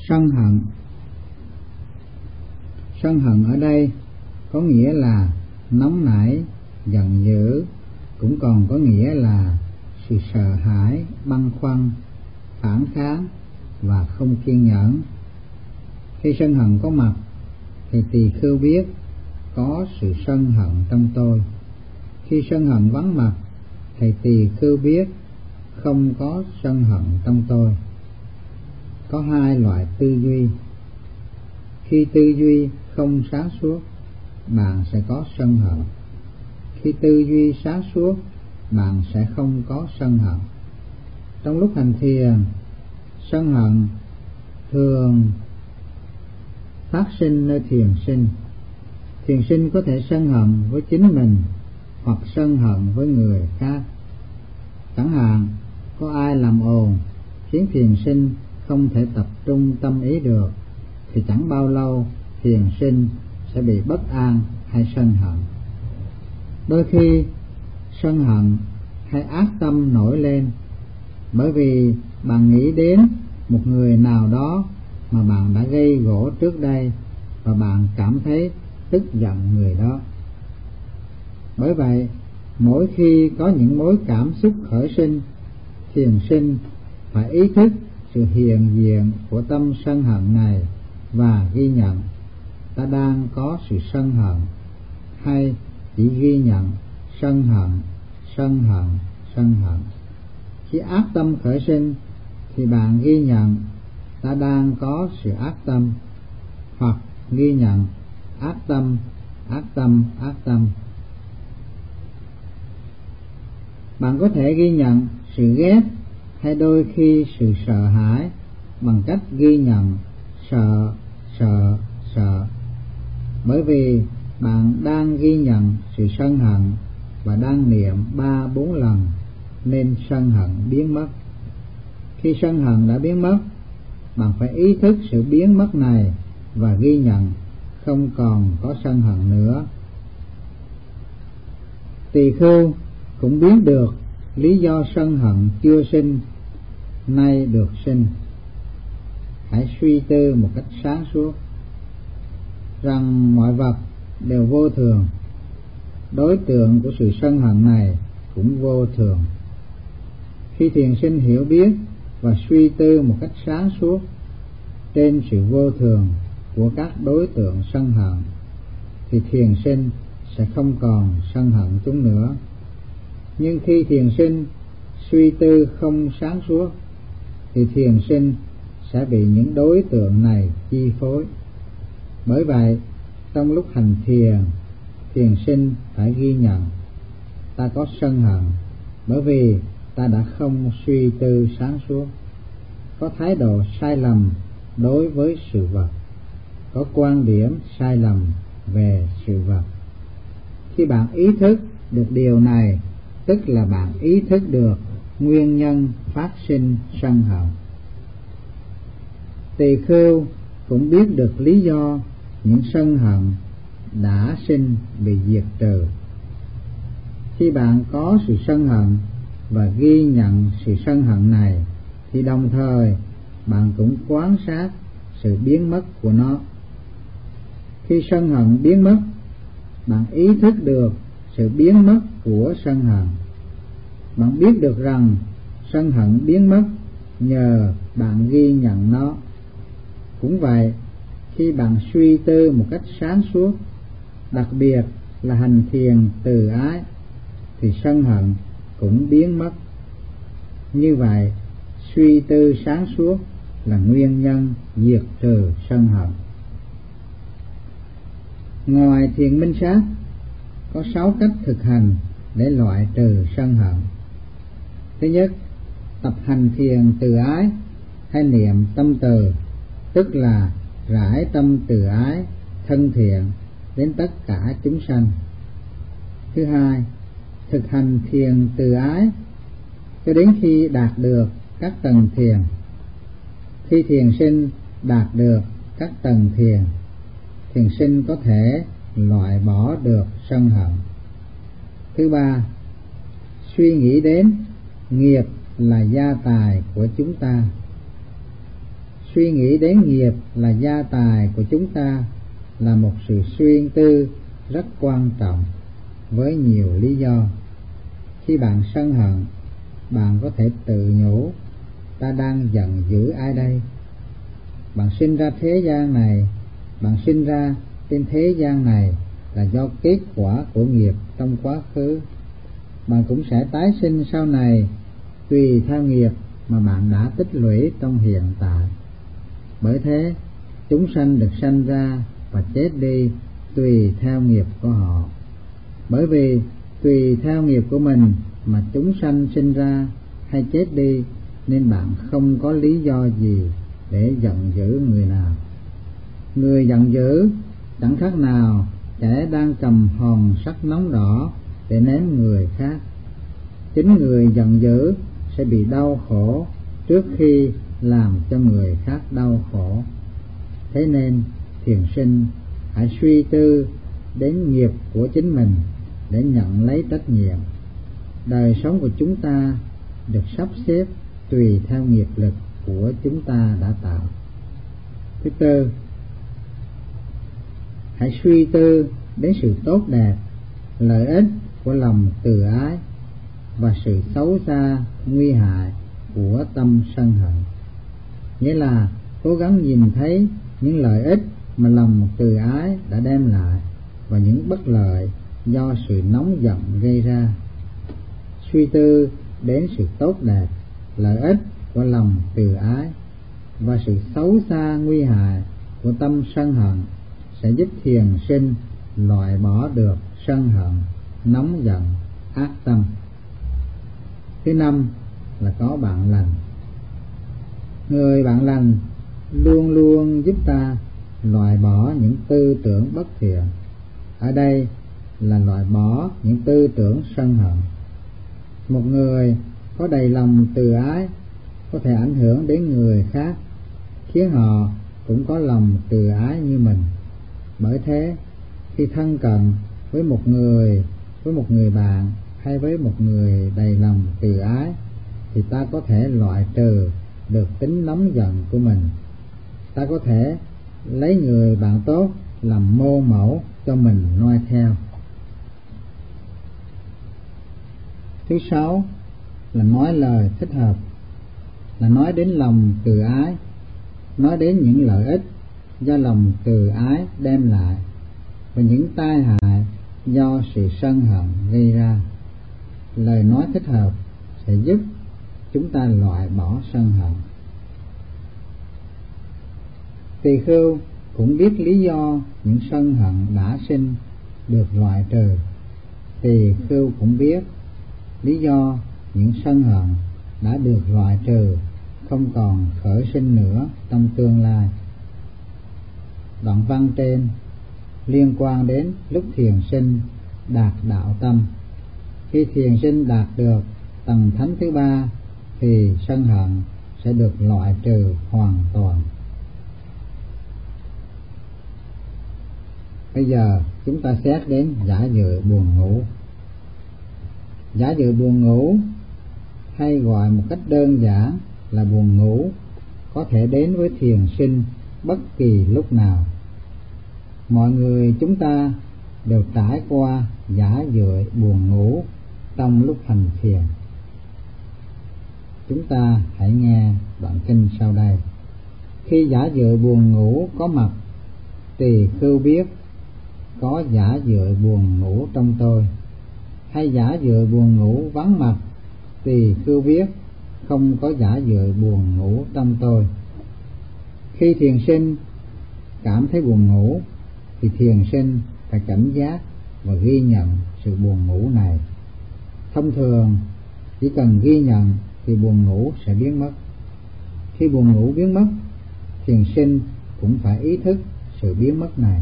Sân hận. Sân hận ở đây có nghĩa là nóng nảy, giận dữ, cũng còn có nghĩa là sự sợ hãi, băn khoăn, phản kháng và không kiên nhẫn. Khi sân hận có mặt thì tỳ khưu biết có sự sân hận trong tôi. Khi sân hận vắng mặt thì tỳ khưu biết không có sân hận trong tôi. Có hai loại tư duy. Khi tư duy không sáng suốt, bạn sẽ có sân hận. Khi tư duy sáng suốt, bạn sẽ không có sân hận. Trong lúc hành thiền, sân hận thường phát sinh nơi thiền sinh. Thiền sinh có thể sân hận với chính mình hoặc sân hận với người khác. Chẳng hạn, có ai làm ồn khiến thiền sinh không thể tập trung tâm ý được, thì chẳng bao lâu thiền sinh sẽ bị bất an hay sân hận. Đôi khi sân hận hay ác tâm nổi lên bởi vì bạn nghĩ đến một người nào đó mà bạn đã gây gổ trước đây và bạn cảm thấy tức giận người đó. Bởi vậy, mỗi khi có những mối cảm xúc khởi sinh, thiền sinh phải ý thức sự hiện diện của tâm sân hận này và ghi nhận ta đang có sự sân hận, hay chỉ ghi nhận sân hận, sân hận, sân hận. Khi ác tâm khởi sinh thì bạn ghi nhận ta đang có sự ác tâm, hoặc ghi nhận ác tâm, ác tâm, ác tâm. Bạn có thể ghi nhận sự ghét hay đôi khi sự sợ hãi bằng cách ghi nhận sợ, sợ, sợ. Bởi vì bạn đang ghi nhận sự sân hận và đang niệm 3-4 lần nên sân hận biến mất. Khi sân hận đã biến mất, bạn phải ý thức sự biến mất này và ghi nhận không còn có sân hận nữa. Tỳ khưu cũng biết được lý do sân hận chưa sinh, nay được sinh. Hãy suy tư một cách sáng suốt rằng mọi vật đều vô thường. Đối tượng của sự sân hận này cũng vô thường. Khi thiền sinh hiểu biết và suy tư một cách sáng suốt trên sự vô thường của các đối tượng sân hận, thì thiền sinh sẽ không còn sân hận chúng nữa. Nhưng khi thiền sinh suy tư không sáng suốt thì thiền sinh sẽ bị những đối tượng này chi phối. Bởi vậy, trong lúc hành thiền, thiền sinh phải ghi nhận ta có sân hận bởi vì ta đã không suy tư sáng suốt, có thái độ sai lầm đối với sự vật, có quan điểm sai lầm về sự vật. Khi bạn ý thức được điều này, tức là bạn ý thức được nguyên nhân phát sinh sân hận. Tỳ khưu cũng biết được lý do những sân hận đã sinh bị diệt trừ. Khi bạn có sự sân hận và ghi nhận sự sân hận này, thì đồng thời bạn cũng quan sát sự biến mất của nó. Khi sân hận biến mất, bạn ý thức được sự biến mất của sân hận. Bạn biết được rằng sân hận biến mất nhờ bạn ghi nhận nó. Cũng vậy, khi bạn suy tư một cách sáng suốt, đặc biệt là hành thiền từ ái, thì sân hận cũng biến mất. Như vậy, suy tư sáng suốt là nguyên nhân diệt trừ sân hận. Ngoài thiền minh sát, có 6 cách thực hành để loại trừ sân hận. Thứ nhất, tập hành thiền từ ái hay niệm tâm từ, tức là rải tâm từ ái thân thiện đến tất cả chúng sanh. Thứ hai, thực hành thiền từ ái cho đến khi đạt được các tầng thiền. Khi thiền sinh đạt được các tầng thiền, thiền sinh có thể loại bỏ được sân hận. Thứ ba, suy nghĩ đến nghiệp là gia tài của chúng ta. Suy nghĩ đến nghiệp là gia tài của chúng ta là một sự suy tư rất quan trọng với nhiều lý do. Khi bạn sân hận, bạn có thể tự nhủ: ta đang giận dữ ai đây? Bạn sinh ra trên thế gian này là do kết quả của nghiệp trong quá khứ. Bạn cũng sẽ tái sinh sau này tùy theo nghiệp mà bạn đã tích lũy trong hiện tại. Bởi thế, chúng sanh được sanh ra và chết đi tùy theo nghiệp của họ. Bởi vì tùy theo nghiệp của mình mà chúng sanh sinh ra hay chết đi, nên bạn không có lý do gì để giận dữ người nào. Người giận dữ chẳng khác nào kẻ đang cầm hòn sắt nóng đỏ để ném người khác. Chính người giận dữ sẽ bị đau khổ trước khi làm cho người khác đau khổ. Thế nên thiền sinh hãy suy tư đến nghiệp của chính mình để nhận lấy trách nhiệm. Đời sống của chúng ta được sắp xếp tùy theo nghiệp lực của chúng ta đã tạo. Thứ tư, hãy suy tư đến sự tốt đẹp, lợi ích của lòng từ ái và sự xấu xa, nguy hại của tâm sân hận. Nghĩa là cố gắng nhìn thấy những lợi ích mà lòng từ ái đã đem lại và những bất lợi do sự nóng giận gây ra. Suy tư đến sự tốt đẹp, lợi ích của lòng từ ái và sự xấu xa, nguy hại của tâm sân hận sẽ giúp thiền sinh loại bỏ được sân hận, nóng giận, ác tâm. Thứ năm là có bạn lành. Người bạn lành luôn luôn giúp ta loại bỏ những tư tưởng bất thiện. Ở đây là loại bỏ những tư tưởng sân hận. Một người có đầy lòng từ ái có thể ảnh hưởng đến người khác, khiến họ cũng có lòng từ ái như mình. Bởi thế, khi thân cận với một người bạn hay với một người đầy lòng từ ái, thì ta có thể loại trừ được tính nóng giận của mình. Ta có thể lấy người bạn tốt làm mô mẫu cho mình noi theo. Thứ sáu là nói lời thích hợp, là nói đến lòng từ ái, nói đến những lợi ích do lòng từ ái đem lại và những tai hại do sự sân hận gây ra. Lời nói thích hợp sẽ giúp chúng ta loại bỏ sân hận. Tỳ khưu cũng biết lý do những sân hận đã sinh được loại trừ. Tỳ khưu cũng biết lý do những sân hận đã được loại trừ không còn khởi sinh nữa trong tương lai. Đoạn văn trên liên quan đến lúc thiền sinh đạt đạo tâm. Khi thiền sinh đạt được tầng thánh thứ ba thì sân hận sẽ được loại trừ hoàn toàn. Bây giờ chúng ta xét đến giả dự buồn ngủ. Giả dự buồn ngủ hay gọi một cách đơn giản là buồn ngủ có thể đến với thiền sinh bất kỳ lúc nào. Mọi người chúng ta đều trải qua giả dự buồn ngủ trong lúc hành thiền. Chúng ta hãy nghe đoạn kinh sau đây. Khi giả dự buồn ngủ có mặt, tỳ khưu biết có giả dự buồn ngủ trong tôi, hay giả dự buồn ngủ vắng mặt, tỳ khưu biết không có giả dự buồn ngủ trong tôi. Khi thiền sinh cảm thấy buồn ngủ thì thiền sinh phải cảnh giác và ghi nhận sự buồn ngủ này. Thông thường chỉ cần ghi nhận thì buồn ngủ sẽ biến mất. Khi buồn ngủ biến mất, thiền sinh cũng phải ý thức sự biến mất này.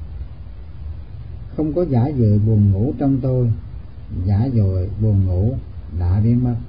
Không có giả dự buồn ngủ trong tôi, giả dự buồn ngủ đã biến mất.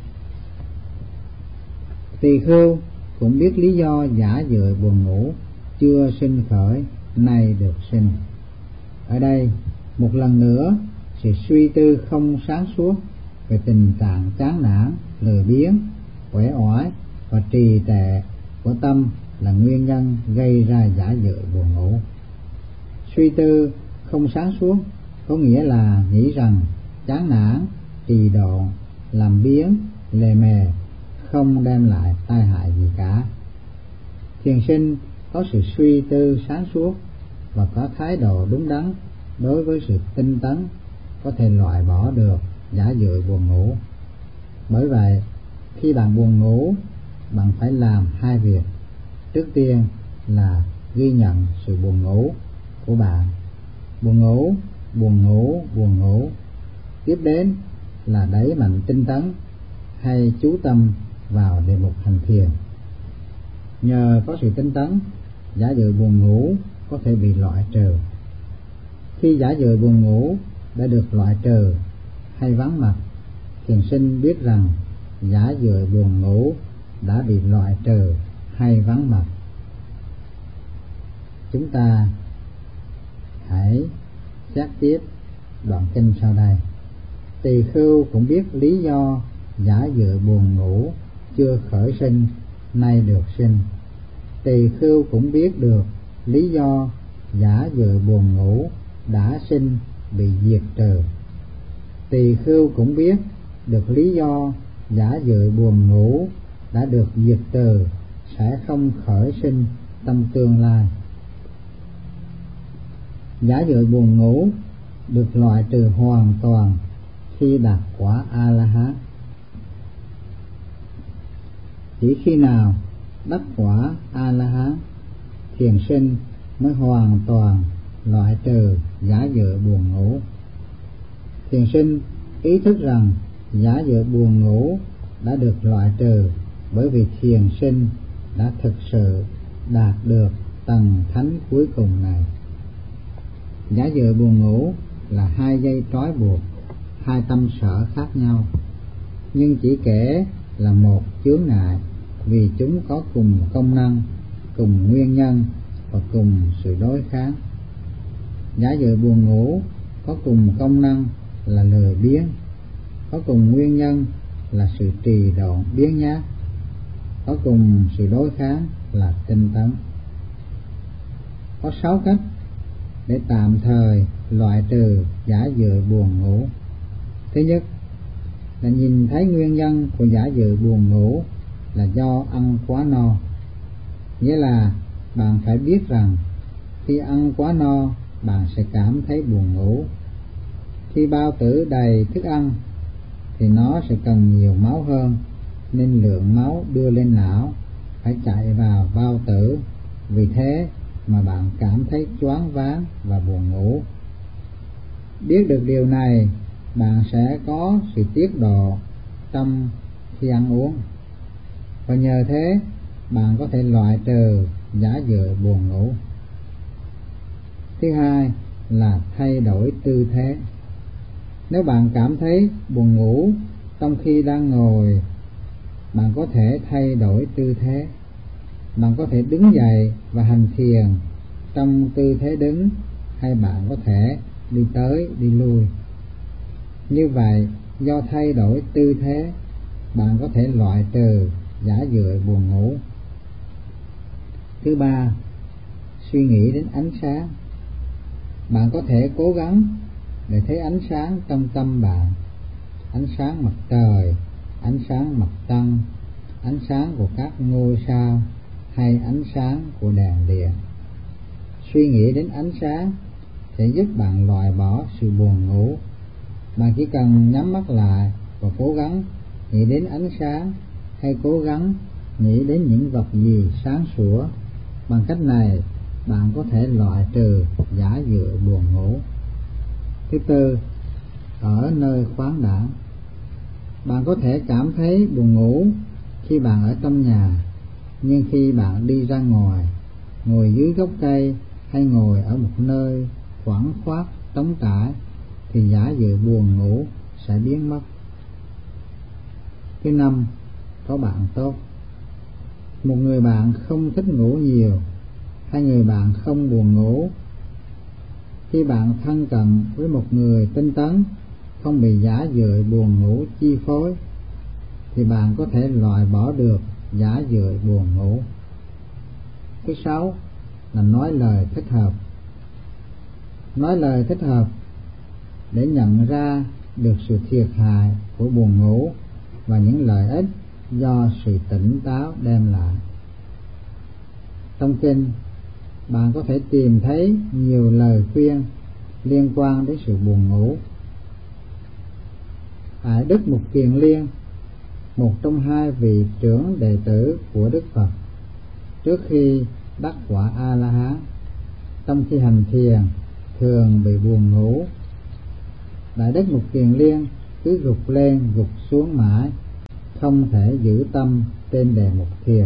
Tỳ khưu cũng biết lý do giả dự buồn ngủ chưa sinh khởi nay được sinh. Ở đây một lần nữa, sự suy tư không sáng suốt về tình trạng chán nản, lười biếng, uể oải và trì trệ của tâm là nguyên nhân gây ra giả dự buồn ngủ. Suy tư không sáng suốt có nghĩa là nghĩ rằng chán nản, trì độn, làm biếng, lề mề, không đem lại tai hại gì cả. Thiền sinh có sự suy tư sáng suốt và có thái độ đúng đắn đối với sự tinh tấn có thể loại bỏ được giả dự buồn ngủ. Bởi vậy, khi bạn buồn ngủ, bạn phải làm hai việc. Trước tiên là ghi nhận sự buồn ngủ của bạn. Buồn ngủ, buồn ngủ, buồn ngủ. Tiếp đến là đẩy mạnh tinh tấn hay chú tâm vào đề mục hành thiền. Nhờ có sự tinh tấn, giả dự buồn ngủ có thể bị loại trừ. Khi giả dự buồn ngủ đã được loại trừ hay vắng mặt, thiền sinh biết rằng giả dự buồn ngủ đã bị loại trừ hay vắng mặt. Chúng ta hãy xét tiếp đoạn kinh sau đây. Tỳ khưu cũng biết lý do giả dự buồn ngủ chưa khởi sinh nay được sinh. Tỳ khưu cũng biết được lý do giả dự buồn ngủ đã sinh bị diệt trừ. Tỳ khưu cũng biết được lý do giả dự buồn ngủ đã được diệt trừ sẽ không khởi sinh trong tương lai. Giả dự buồn ngủ được loại trừ hoàn toàn khi đạt quả A-la-hán. Chỉ khi nào đắc quả A-la-hán, thiền sinh mới hoàn toàn loại trừ giả dự buồn ngủ. Thiền sinh ý thức rằng giả dự buồn ngủ đã được loại trừ bởi vì thiền sinh đã thực sự đạt được tầng thánh cuối cùng này. Giả dự buồn ngủ là hai dây trói buộc hai tâm sở khác nhau, nhưng chỉ kể là một chướng ngại vì chúng có cùng công năng, cùng nguyên nhân và cùng sự đối kháng. Giả dự buồn ngủ có cùng công năng là lười biếng, có cùng nguyên nhân là sự trì độn biếng nhác, có cùng sự đối kháng là tinh tấn. Có 6 cách để tạm thời loại trừ giả dự buồn ngủ. Thứ nhất là nhìn thấy nguyên nhân của giả dự buồn ngủ là do ăn quá no. Nghĩa là bạn phải biết rằng khi ăn quá no, bạn sẽ cảm thấy buồn ngủ. Khi bao tử đầy thức ăn thì nó sẽ cần nhiều máu hơn, nên lượng máu đưa lên não phải chạy vào bao tử. Vì thế mà bạn cảm thấy choáng váng và buồn ngủ. Biết được điều này, bạn sẽ có sự tiết độ trong khi ăn uống, và nhờ thế bạn có thể loại trừ giả dự buồn ngủ. Thứ hai là thay đổi tư thế. Nếu bạn cảm thấy buồn ngủ trong khi đang ngồi, bạn có thể thay đổi tư thế. Bạn có thể đứng dậy và hành thiền trong tư thế đứng, hay bạn có thể đi tới đi lui. Như vậy, do thay đổi tư thế, bạn có thể loại trừ giả dự buồn ngủ. Thứ ba, suy nghĩ đến ánh sáng. Bạn có thể cố gắng để thấy ánh sáng trong tâm bạn, ánh sáng mặt trời, ánh sáng mặt trăng, ánh sáng của các ngôi sao hay ánh sáng của đèn điện. Suy nghĩ đến ánh sáng sẽ giúp bạn loại bỏ sự buồn ngủ. Bạn chỉ cần nhắm mắt lại và cố gắng nghĩ đến ánh sáng, hay cố gắng nghĩ đến những vật gì sáng sủa. Bằng cách này, bạn có thể loại trừ giả dự buồn ngủ. Thứ tư, ở nơi khoáng đãng. Bạn có thể cảm thấy buồn ngủ khi bạn ở trong nhà, nhưng khi bạn đi ra ngoài, ngồi dưới gốc cây hay ngồi ở một nơi khoảng khoát trống trải, thì giả dự buồn ngủ sẽ biến mất. Thứ năm, có bạn tốt. Một người bạn không thích ngủ nhiều, hay người bạn không buồn ngủ. Khi bạn thân cận với một người tinh tấn, không bị giả dự buồn ngủ chi phối, thì bạn có thể loại bỏ được giả dự buồn ngủ. thứ 6 là nói lời thích hợp. Nói lời thích hợp để nhận ra được sự thiệt hại của buồn ngủ và những lợi ích do sự tỉnh táo đem lại. Trong kinh, bạn có thể tìm thấy nhiều lời khuyên liên quan đến sự buồn ngủ. Hải Đức Mục Kiền Liên, một trong 2 vị trưởng đệ tử của Đức Phật trước khi đắc quả A-la-hán, trong khi hành thiền thường bị buồn ngủ. Đại Đức Mục Kiền Liên cứ gục lên gục xuống mãi, không thể giữ tâm trên đề mục thiền.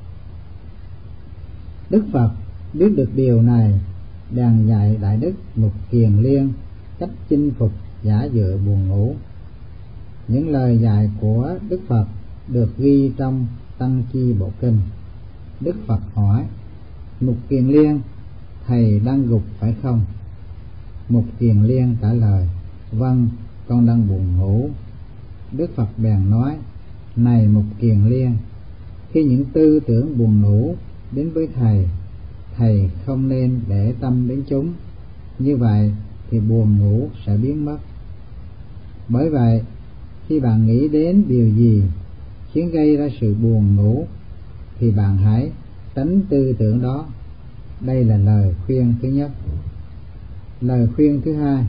Đức Phật biết được điều này, bèn dạy Đại Đức Mục Kiền Liên cách chinh phục giả dựa buồn ngủ. Những lời dạy của Đức Phật được ghi trong Tăng Chi Bộ Kinh. Đức Phật hỏi: Mục Kiền Liên, thầy đang gục phải không? Mục Kiền Liên trả lời: Vâng, con đang buồn ngủ. Đức Phật bèn nói: Này Mục Kiền Liên, khi những tư tưởng buồn ngủ đến với thầy không nên để tâm đến chúng. Như vậy thì buồn ngủ sẽ biến mất. Bởi vậy, khi bạn nghĩ đến điều gì khiến gây ra sự buồn ngủ thì bạn hãy tránh tư tưởng đó. Đây là lời khuyên thứ nhất. Lời khuyên thứ 2: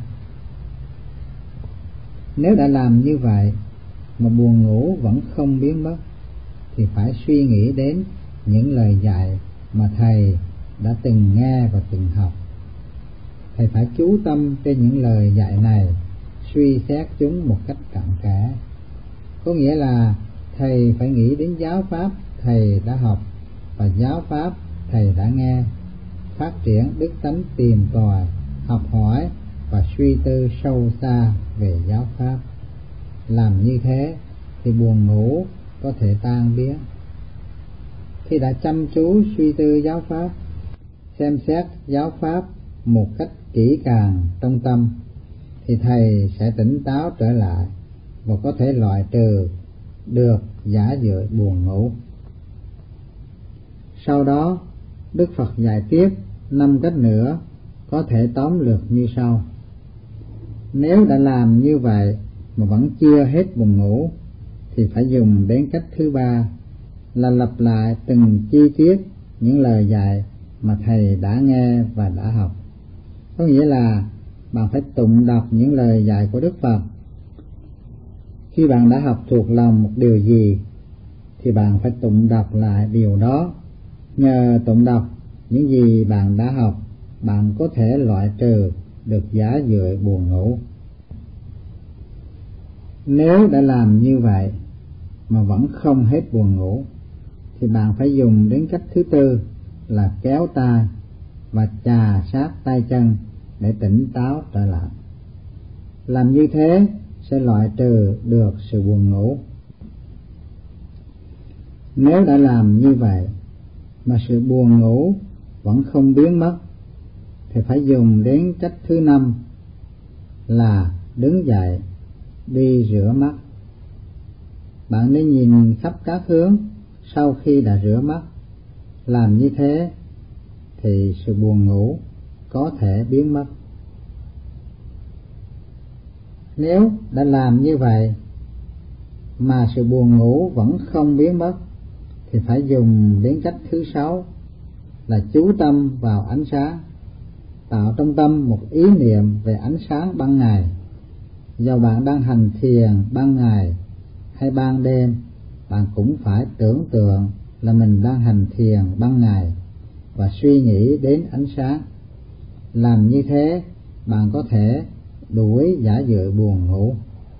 nếu đã làm như vậy mà buồn ngủ vẫn không biến mất thì phải suy nghĩ đến những lời dạy mà thầy đã từng nghe và từng học. Thầy phải chú tâm trên những lời dạy này, suy xét chúng một cách cặn kẽ. Có nghĩa là thầy phải nghĩ đến giáo pháp thầy đã học và giáo pháp thầy đã nghe, phát triển đức tánh tìm tòi, học hỏi và suy tư sâu xa về giáo pháp. Làm như thế thì buồn ngủ có thể tan biến. Khi đã chăm chú suy tư giáo pháp, xem xét giáo pháp một cách kỹ càng trong tâm, thì thầy sẽ tỉnh táo trở lại và có thể loại trừ được giả dựa buồn ngủ. Sau đó, Đức Phật dạy tiếp 5 cách nữa, có thể tóm lược như sau. Nếu đã làm như vậy mà vẫn chưa hết buồn ngủ thì phải dùng đến cách thứ 3 là lặp lại từng chi tiết những lời dạy mà thầy đã nghe và đã học. Có nghĩa là bạn phải tụng đọc những lời dạy của Đức Phật. Khi bạn đã học thuộc lòng một điều gì thì bạn phải tụng đọc lại điều đó. Nhờ tụng đọc những gì bạn đã học, bạn có thể loại trừ được giả dựa buồn ngủ. Nếu đã làm như vậy mà vẫn không hết buồn ngủ thì bạn phải dùng đến cách thứ 4 là kéo tai và chà sát tay chân để tỉnh táo trở lại. Làm như thế sẽ loại trừ được sự buồn ngủ. Nếu đã làm như vậy mà sự buồn ngủ vẫn không biến mất thì phải dùng đến cách thứ 5 là đứng dậy đi rửa mắt. Bạn nên nhìn khắp các hướng sau khi đã rửa mắt. Làm như thế thì sự buồn ngủ có thể biến mất. Nếu đã làm như vậy mà sự buồn ngủ vẫn không biến mất thì phải dùng đến cách thứ 6 là chú tâm vào ánh sáng, tạo trong tâm một ý niệm về ánh sáng ban ngày. Dù bạn đang hành thiền ban ngày hay ban đêm, bạn cũng phải tưởng tượng là mình đang hành thiền ban ngày và suy nghĩ đến ánh sáng. Làm như thế, bạn có thể đuổi giả dựa buồn ngủ.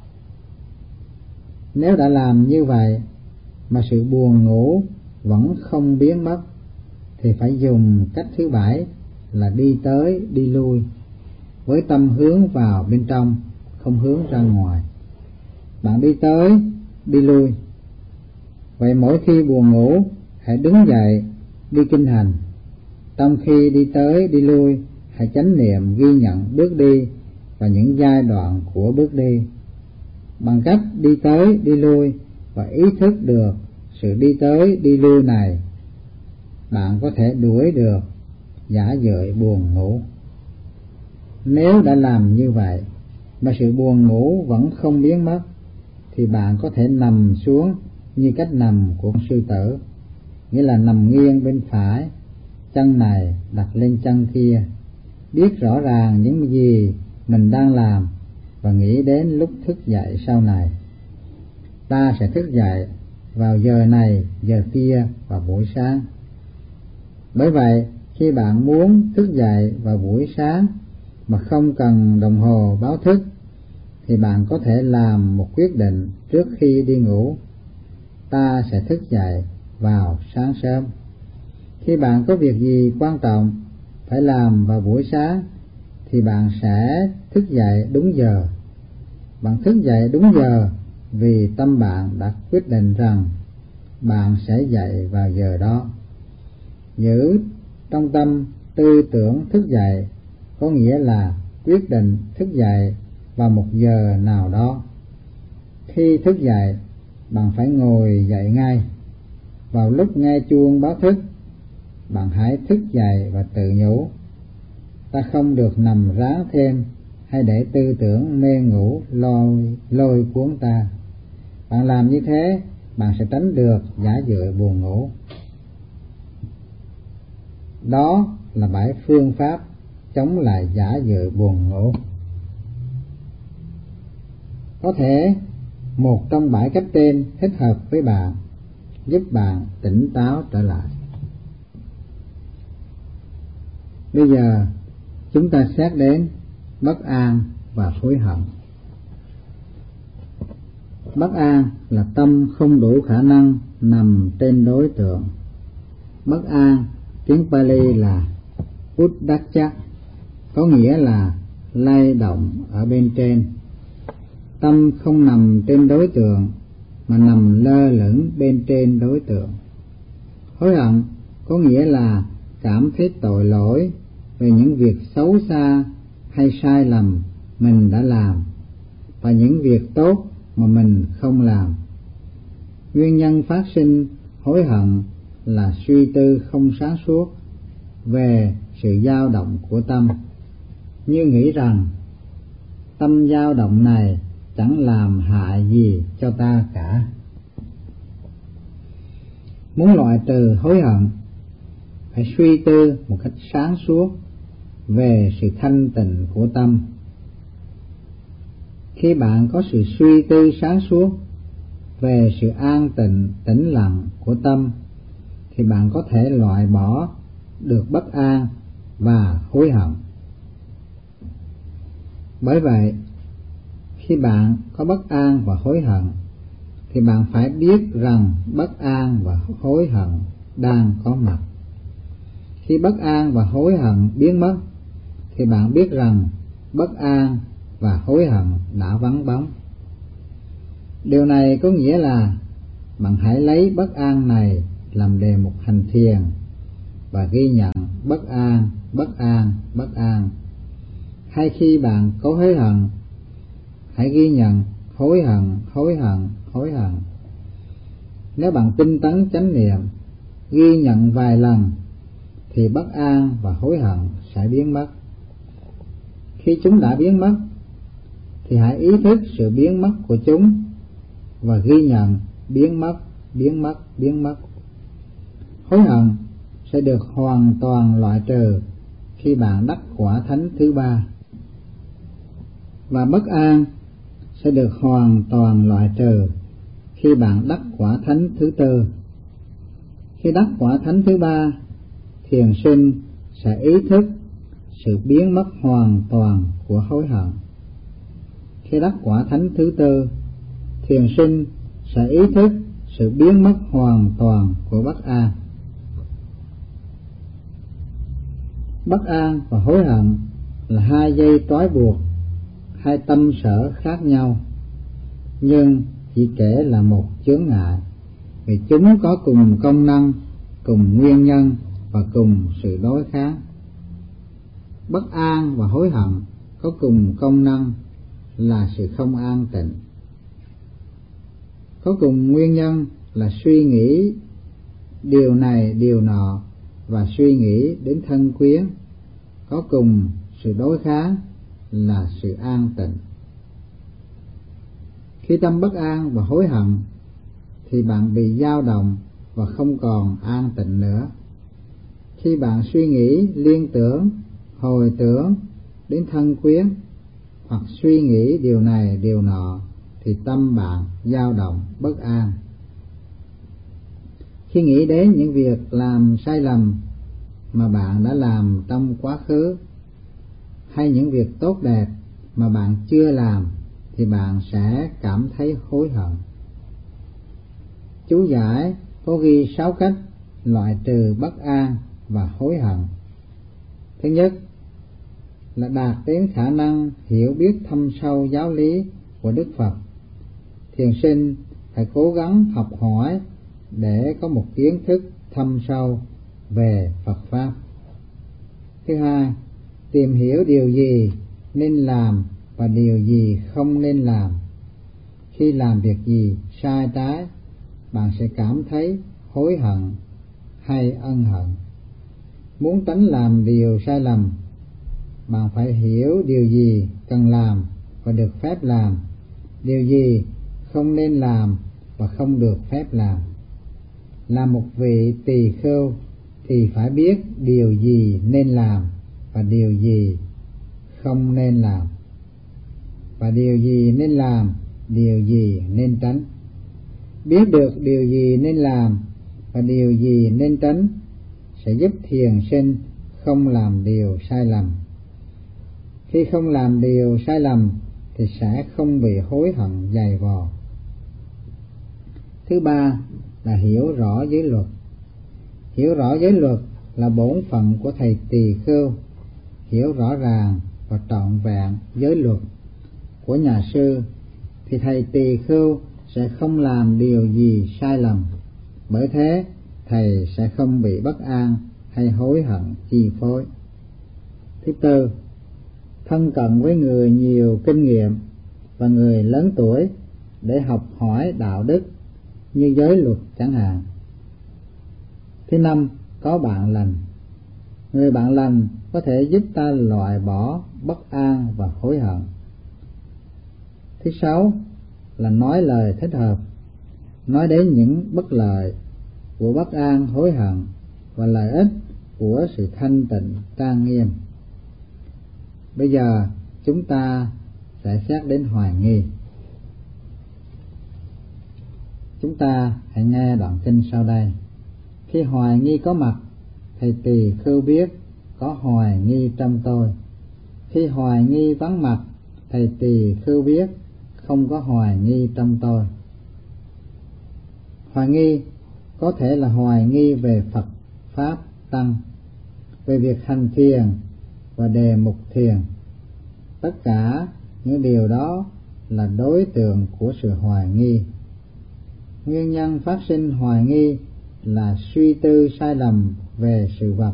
Nếu đã làm như vậy mà sự buồn ngủ vẫn không biến mất thì phải dùng cách thứ 7 là đi tới đi lui, với tâm hướng vào bên trong, không hướng ra ngoài. Bạn đi tới đi lui. Vậy mỗi khi buồn ngủ, hãy đứng dậy đi kinh hành. Trong khi đi tới đi lui, hãy chánh niệm ghi nhận bước đi và những giai đoạn của bước đi. Bằng cách đi tới đi lui và ý thức được sự đi tới đi lui này, bạn có thể đuổi được giả dợi buồn ngủ. Nếu đã làm như vậy mà sự buồn ngủ vẫn không biến mất, thì bạn có thể nằm xuống như cách nằm của con sư tử, nghĩa là nằm nghiêng bên phải, chân này đặt lên chân kia, biết rõ ràng những gì mình đang làm và nghĩ đến lúc thức dậy sau này. Ta sẽ thức dậy vào giờ này, giờ kia vào buổi sáng. Bởi vậy, khi bạn muốn thức dậy vào buổi sáng mà không cần đồng hồ báo thức, thì bạn có thể làm một quyết định trước khi đi ngủ. Ta sẽ thức dậy vào sáng sớm. Khi bạn có việc gì quan trọng phải làm vào buổi sáng, thì bạn sẽ thức dậy đúng giờ. Bạn thức dậy đúng giờ vì tâm bạn đã quyết định rằng bạn sẽ dậy vào giờ đó. Giữ trong tâm tư tưởng thức dậy có nghĩa là quyết định thức dậy vào một giờ nào đó. Khi thức dậy, bạn phải ngồi dậy ngay. Vào lúc nghe chuông báo thức, bạn hãy thức dậy và tự nhủ: ta không được nằm ráng thêm hay để tư tưởng mê ngủ lôi cuốn ta. Bạn làm như thế, bạn sẽ tránh được giả dợi buồn ngủ. Đó là 7 phương pháp chống lại giả dợi buồn ngủ. Có thể một trong 7 cách trên thích hợp với bạn, giúp bạn tỉnh táo trở lại. Bây giờ chúng ta xét đến bất an và hối hận. Bất an là tâm không đủ khả năng nằm trên đối tượng. Bất an tiếng Pali là Uddhacca, có nghĩa là lay động ở bên trên. Tâm không nằm trên đối tượng mà nằm lơ lửng bên trên đối tượng. Hối hận có nghĩa là cảm thấy tội lỗi về những việc xấu xa hay sai lầm mình đã làm và những việc tốt mà mình không làm. Nguyên nhân phát sinh hối hận là suy tư không sáng suốt về sự dao động của tâm, như nghĩ rằng tâm dao động này chẳng làm hại gì cho ta cả. Muốn loại trừ hối hận, phải suy tư một cách sáng suốt về sự thanh tịnh của tâm. Khi bạn có sự suy tư sáng suốt về sự an tịnh, tĩnh lặng của tâm, thì bạn có thể loại bỏ được bất an và hối hận. Bởi vậy, khi bạn có bất an và hối hận, thì bạn phải biết rằng bất an và hối hận đang có mặt. Khi bất an và hối hận biến mất, thì bạn biết rằng bất an và hối hận đã vắng bóng. Điều này có nghĩa là bạn hãy lấy bất an này làm đề mục hành thiền và ghi nhận bất an, bất an, bất an. Hay khi bạn có hối hận, hãy ghi nhận hối hận, hối hận, hối hận. Nếu bạn tinh tấn chánh niệm, ghi nhận vài lần, thì bất an và hối hận sẽ biến mất. Khi chúng đã biến mất, thì hãy ý thức sự biến mất của chúng và ghi nhận biến mất, biến mất, biến mất. Hối hận sẽ được hoàn toàn loại trừ khi bạn đắc quả thánh thứ 3, và bất an sẽ được hoàn toàn loại trừ khi bạn đắc quả thánh thứ 4. Khi đắc quả thánh thứ 3, thiền sinh sẽ ý thức sự biến mất hoàn toàn của hối hận. Khi đắc quả thánh thứ 4, thiền sinh sẽ ý thức sự biến mất hoàn toàn của bất an. Bất an và hối hận là hai dây trói buộc, hai tâm sở khác nhau, nhưng chỉ kể là một chướng ngại, vì chúng có cùng công năng, cùng nguyên nhân và cùng sự đối kháng. Bất an và hối hận có cùng công năng là sự không an tịnh, có cùng nguyên nhân là suy nghĩ điều này điều nọ và suy nghĩ đến thân quyến, có cùng sự đối kháng là sự an tịnh. Khi tâm bất an và hối hận thì bạn bị dao động và không còn an tịnh nữa. Khi bạn suy nghĩ liên tưởng, hồi tưởng đến thân quyến hoặc suy nghĩ điều này điều nọ thì tâm bạn dao động bất an. Khi nghĩ đến những việc làm sai lầm mà bạn đã làm trong quá khứ hay những việc tốt đẹp mà bạn chưa làm thì bạn sẽ cảm thấy hối hận. Chú giải có ghi 6 cách loại trừ bất an và hối hận. Thứ nhất là đạt đến khả năng hiểu biết thâm sâu giáo lý của Đức Phật. Thiền sinh phải cố gắng học hỏi để có một kiến thức thâm sâu về Phật Pháp. Thứ hai, tìm hiểu điều gì nên làm và điều gì không nên làm. Khi làm việc gì sai trái, bạn sẽ cảm thấy hối hận hay ân hận. Muốn tránh làm điều sai lầm, bạn phải hiểu điều gì cần làm và được phép làm, điều gì không nên làm và không được phép làm. Là một vị tỳ khưu thì phải biết điều gì nên làm và điều gì không nên làm, và điều gì nên làm, điều gì nên tránh. Biết được điều gì nên làm và điều gì nên tránh sẽ giúp thiền sinh không làm điều sai lầm. Khi không làm điều sai lầm thì sẽ không bị hối hận dày vò. Thứ ba là hiểu rõ giới luật. Hiểu rõ giới luật là bổn phận của thầy tỳ khưu. Hiểu rõ ràng và trọn vẹn giới luật của nhà sư thì thầy tỳ khưu sẽ không làm điều gì sai lầm. Bởi thế thầy sẽ không bị bất an hay hối hận chi phối. Thứ tư, thân cận với người nhiều kinh nghiệm và người lớn tuổi để học hỏi đạo đức như giới luật chẳng hạn. Thứ năm, có bạn lành. Người bạn lành có thể giúp ta loại bỏ bất an và hối hận. Thứ sáu là nói lời thích hợp, nói đến những bất lợi của bất an hối hận và lợi ích của sự thanh tịnh trang nghiêm. Bây giờ chúng ta sẽ xét đến hoài nghi. Chúng ta hãy nghe đoạn kinh sau đây. Khi hoài nghi có mặt, thầy tỳ khưu biết có hoài nghi trong tôi. Khi hoài nghi vắng mặt, thầy tỳ khưu biết không có hoài nghi trong tôi. Hoài nghi có thể là hoài nghi về Phật, Pháp, Tăng, về việc hành thiền và đề mục thiền. Tất cả những điều đó là đối tượng của sự hoài nghi. Nguyên nhân phát sinh hoài nghi là suy tư sai lầm về sự vật.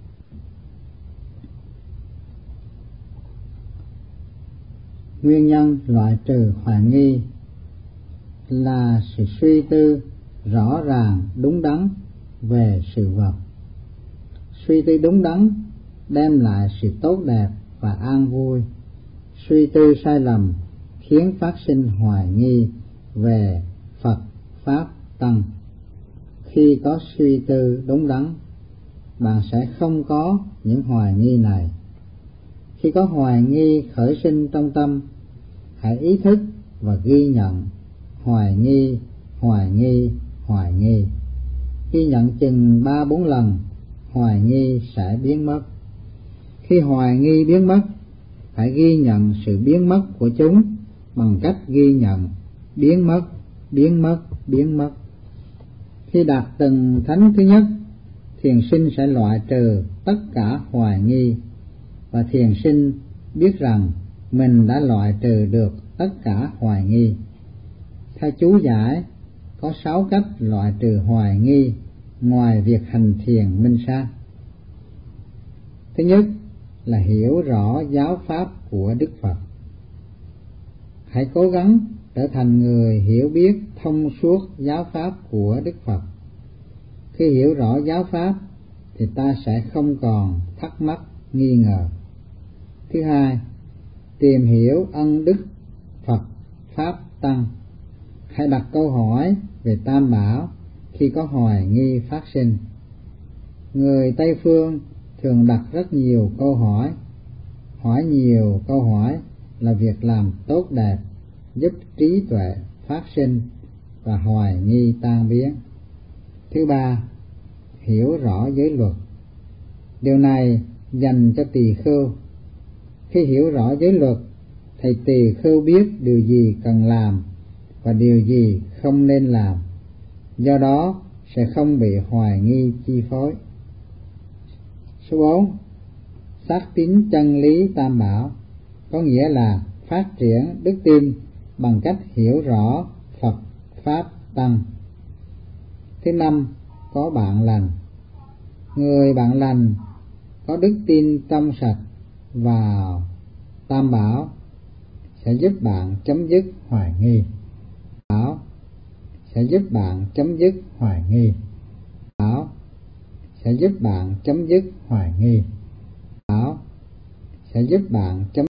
Nguyên nhân loại trừ hoài nghi là sự suy tư rõ ràng đúng đắn về sự vật. Suy tư đúng đắn đem lại sự tốt đẹp và an vui. Suy tư sai lầm khiến phát sinh hoài nghi về Phật, Pháp, Tăng. Khi có suy tư đúng đắn, bạn sẽ không có những hoài nghi này. Khi có hoài nghi khởi sinh trong tâm, hãy ý thức và ghi nhận hoài nghi, hoài nghi, hoài nghi. Ghi nhận chừng 3-4 lần, hoài nghi sẽ biến mất. Khi hoài nghi biến mất, phải ghi nhận sự biến mất của chúng bằng cách ghi nhận biến mất, biến mất, biến mất. Khi đạt từng thánh thứ nhất, thiền sinh sẽ loại trừ tất cả hoài nghi, và thiền sinh biết rằng mình đã loại trừ được tất cả hoài nghi. Theo chú giải, có 6 cách loại trừ hoài nghi ngoài việc hành thiền minh sát. Thứ nhất là hiểu rõ giáo pháp của Đức Phật. Hãy cố gắng trở thành người hiểu biết thông suốt giáo pháp của Đức Phật. Khi hiểu rõ giáo pháp, thì ta sẽ không còn thắc mắc nghi ngờ. Thứ hai, tìm hiểu ân đức Phật Pháp Tăng. Hãy đặt câu hỏi về Tam Bảo khi có hoài nghi phát sinh. Người Tây Phương thường đặt rất nhiều câu hỏi. Hỏi nhiều câu hỏi là việc làm tốt đẹp, giúp trí tuệ phát sinh và hoài nghi tan biến. Thứ ba, hiểu rõ giới luật. Điều này dành cho tỳ khưu. Khi hiểu rõ giới luật, thầy tỳ khưu biết điều gì cần làm và điều gì không nên làm, do đó sẽ không bị hoài nghi chi phối. Số 4. Xác tín chân lý Tam Bảo, có nghĩa là phát triển đức tin bằng cách hiểu rõ Phật Pháp Tăng. Thứ năm, có bạn lành. Người bạn lành có đức tin trong sạch vào Tam Bảo sẽ giúp bạn chấm dứt hoài nghi. Bảo sẽ giúp bạn chấm dứt hoài nghi. Bảo sẽ giúp bạn chấm dứt hoài nghi. Bảo sẽ giúp bạn chấm